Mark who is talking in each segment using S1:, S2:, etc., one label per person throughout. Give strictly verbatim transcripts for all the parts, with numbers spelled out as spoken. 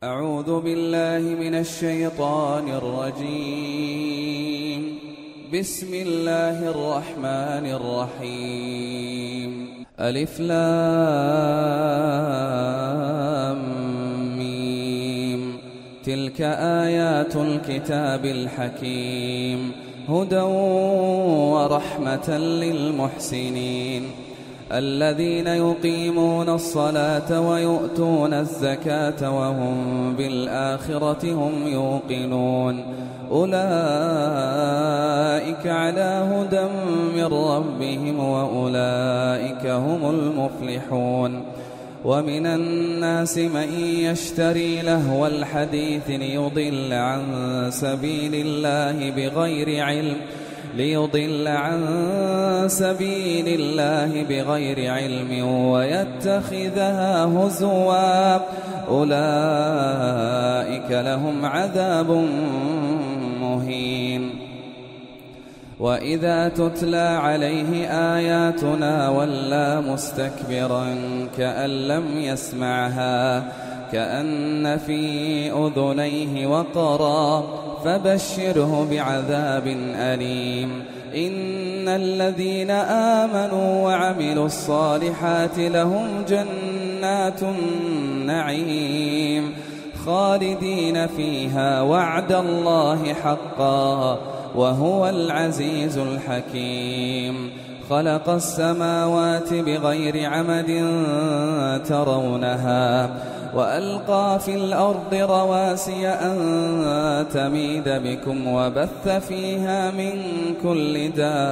S1: أعوذ بالله من الشيطان الرجيم. بسم الله الرحمن الرحيم. ألف لام ميم. تلك آيات الكتاب الحكيم، هدى ورحمة للمحسنين الذين يقيمون الصلاة ويؤتون الزكاة وهم بالآخرة هم يوقنون. أولئك على هدى من ربهم وأولئك هم المفلحون. ومن الناس من يشتري لهو الحديث ليضل عن سبيل الله بغير علم ليضل عن سبيل الله بغير علم ويتخذها هزوا. أولئك لهم عذاب مهين. وإذا تتلى عليه آياتنا ولى مستكبرا كأن لم يسمعها كأن في أذنيه وقرا فبشره بعذاب أليم. إن الذين آمنوا وعملوا الصالحات لهم جنات النعيم خالدين فيها وعد الله حقا وهو العزيز الحكيم. خلق السماوات بغير عمد ترونها وألقى في الأرض رواسي أن تميد بكم وبث فيها من كل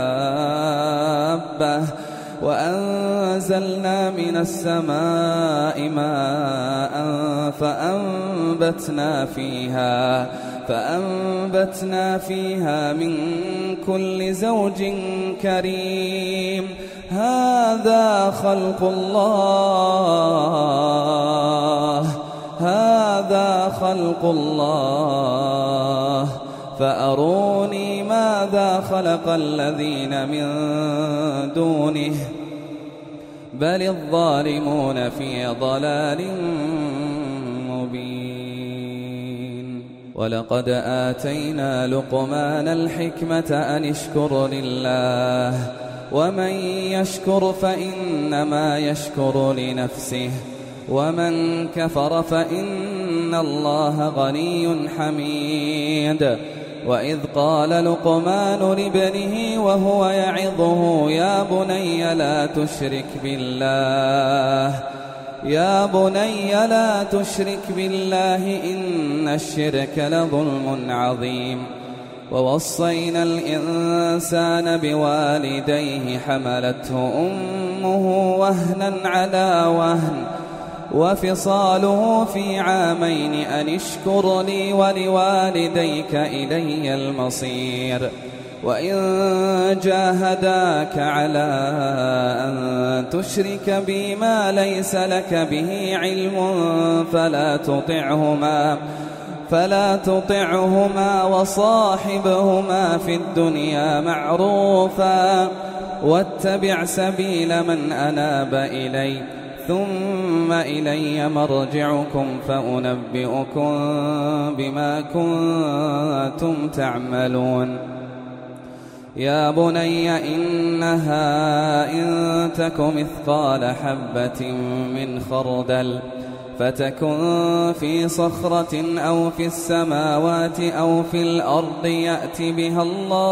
S1: دابة وأنزلنا من السماء ماء فأنبتنا فيها فأنبتنا فيها من كل زوج كريم. هذا خلق الله هذا خلق الله فأروني ماذا خلق الذين من دونه بل الظالمون في ضلال مبين. ولقد آتينا لقمان الحكمة أن اشكر لله ومن يشكر فإنما يشكر لنفسه ومن كفر فإن الله غني حميد. وإذ قال لقمان لابنه وهو يعظه يا بني لا تشرك بالله يا بني لا تشرك بالله إن الشرك لظلم عظيم. ووصينا الإنسان بوالديه حملته أمه وهنا على وهن وفصاله في عامين أن اشكر لي ولوالديك إلي المصير. وإن جاهداك على أن تشرك بي ما ليس لك به علم فلا تطعهما فلا تطعهما وصاحبهما في الدنيا معروفا واتبع سبيل من أناب إلي ثم إلي مرجعكم فأنبئكم بما كنتم تعملون. يا بني إنها إن تك مثقال حبة من خردل فتكن في صخرة أو في السماوات أو في الأرض يأت بها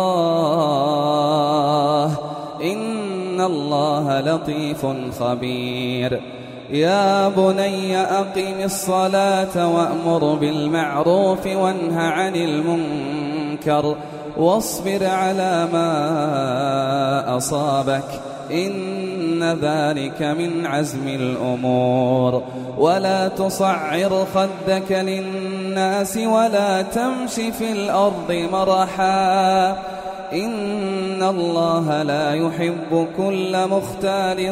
S1: الله إن الله لطيف خبير. يا بني أقم الصلاة وأمر بالمعروف وانه عن المنكر واصبر على ما أصابك إن ذلك من عزم الأمور. ولا تصعر خدك للناس ولا تمش في الأرض مرحا إن الله لا يحب كل مختال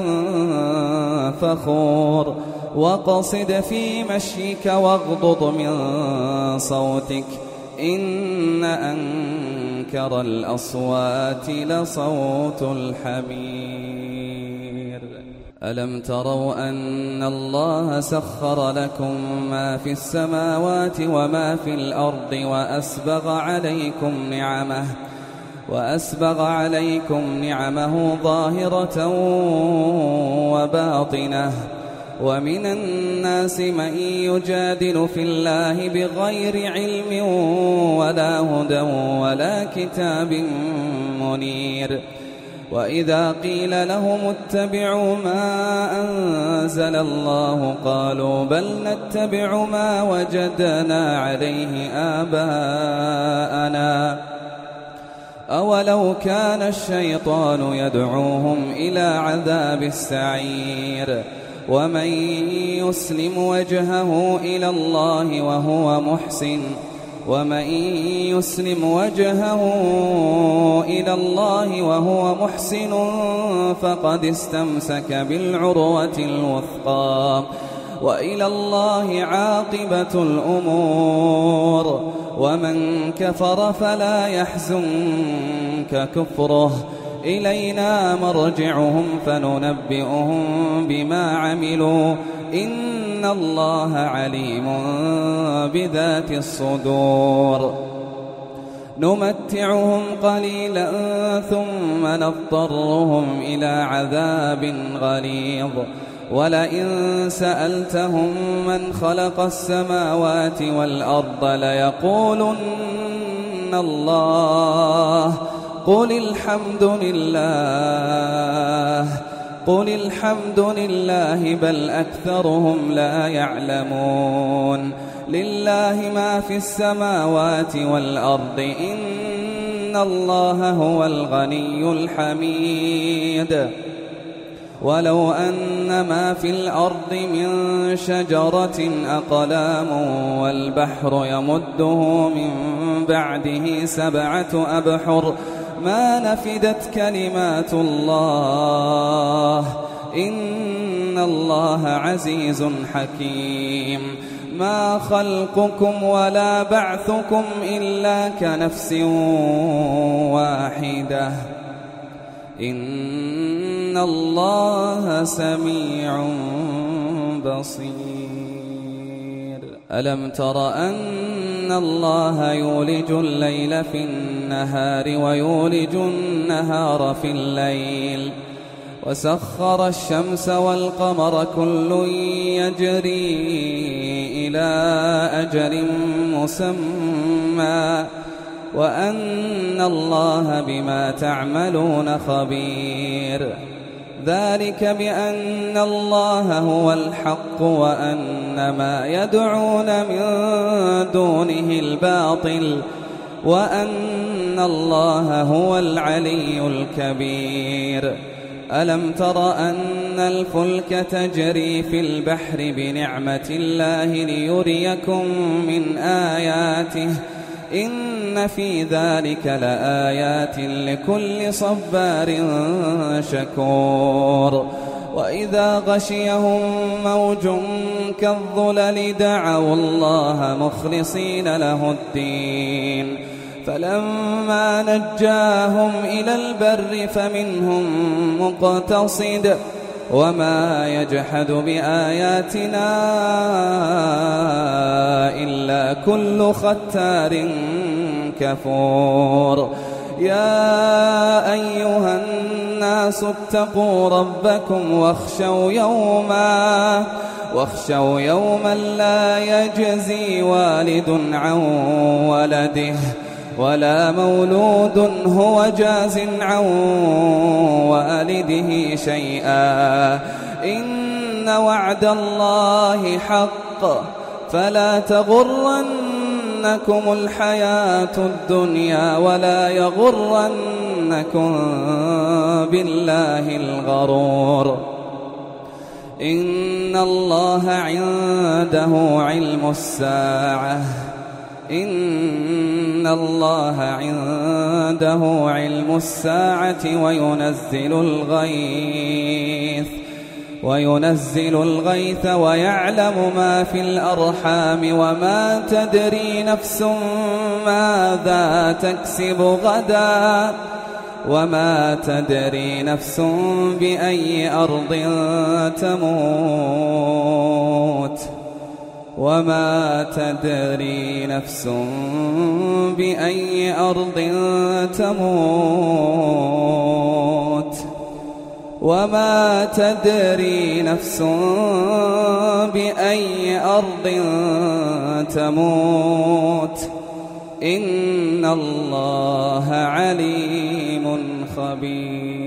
S1: فخور. واقصد في مشيك واغضض من صوتك إن أنكر الأصوات لصوت الحمير. ألم تروا أن الله سخر لكم ما في السماوات وما في الأرض وأسبغ عليكم نعمه وأسبغ عليكم نعمه ظاهرة وباطنة ومن الناس من يجادل في الله بغير علم ولا هدى ولا كتاب منير وإذا قيل لهم اتبعوا ما أنزل الله قالوا بل نتبع ما وجدنا عليه آباءنا أولو كان الشيطان يدعوهم إلى عذاب السعير ومن يسلم وجهه إلى الله وهو محسن ومن يسلم وجهه إلى الله وهو محسن فقد استمسك بالعروة الوثقى وإلى الله عاقبة الأمور ومن كفر فلا يحزنك كفره إلينا مرجعهم فننبئهم بما عملوا إن الله عليم بذات الصدور نمتعهم قليلا ثم نضطرهم إلى عذاب غليظ ولئن سألتهم من خلق السماوات والأرض ليقولن الله قل الحمد لله قل الحمد لله بل أكثرهم لا يعلمون لله ما في السماوات والأرض إن الله هو الغني الحميد ولو أن ما في الأرض من شجرة أقلام والبحر يمده من بعده سبعة أبحر ما نفدت كلمات الله إن الله عزيز حكيم ما خلقكم ولا بعثكم إلا كنفس واحدة إن الله سميع بصير ألم تر أن الله يولج الليل في النهار ويولج النهار في الليل وسخر الشمس والقمر كل يجري إلى أجل مسمى وأن الله بما تعملون خبير ذلك بأن الله هو الحق وأن ما يدعون من دونه الباطل وأن الله هو العلي الكبير ألم تر أن الفلك تجري في البحر بنعمة الله ليريكم من آياته إن في ذلك لآيات لكل صبار شكور وإذا غشيهم موج كالظلل دعوا الله مخلصين له الدين فلما نجاهم إلى البر فمنهم مقتصد وما يجحد بآياتنا إلا كل ختار كفور يا أيها الناس اتقوا ربكم واخشوا يوما واخشوا يوما لا يجزي والد عن ولده ولا مولود هو جاز عن والده شيئا إن وعد الله حق فلا تغرنكم الحياة الدنيا ولا يغرنكم بالله الغرور إن الله عنده علم الساعة إن الله عنده علم الساعة وينزل الغيث وينزل الغيث ويعلم ما في الأرحام وما تدري نفس ماذا تكسب غدا وما تدري نفس بأي أرض تموت وما تدري نفس بأي أرض تموت وما تدري نفس بأي أرض تموت إن الله عليم خبير.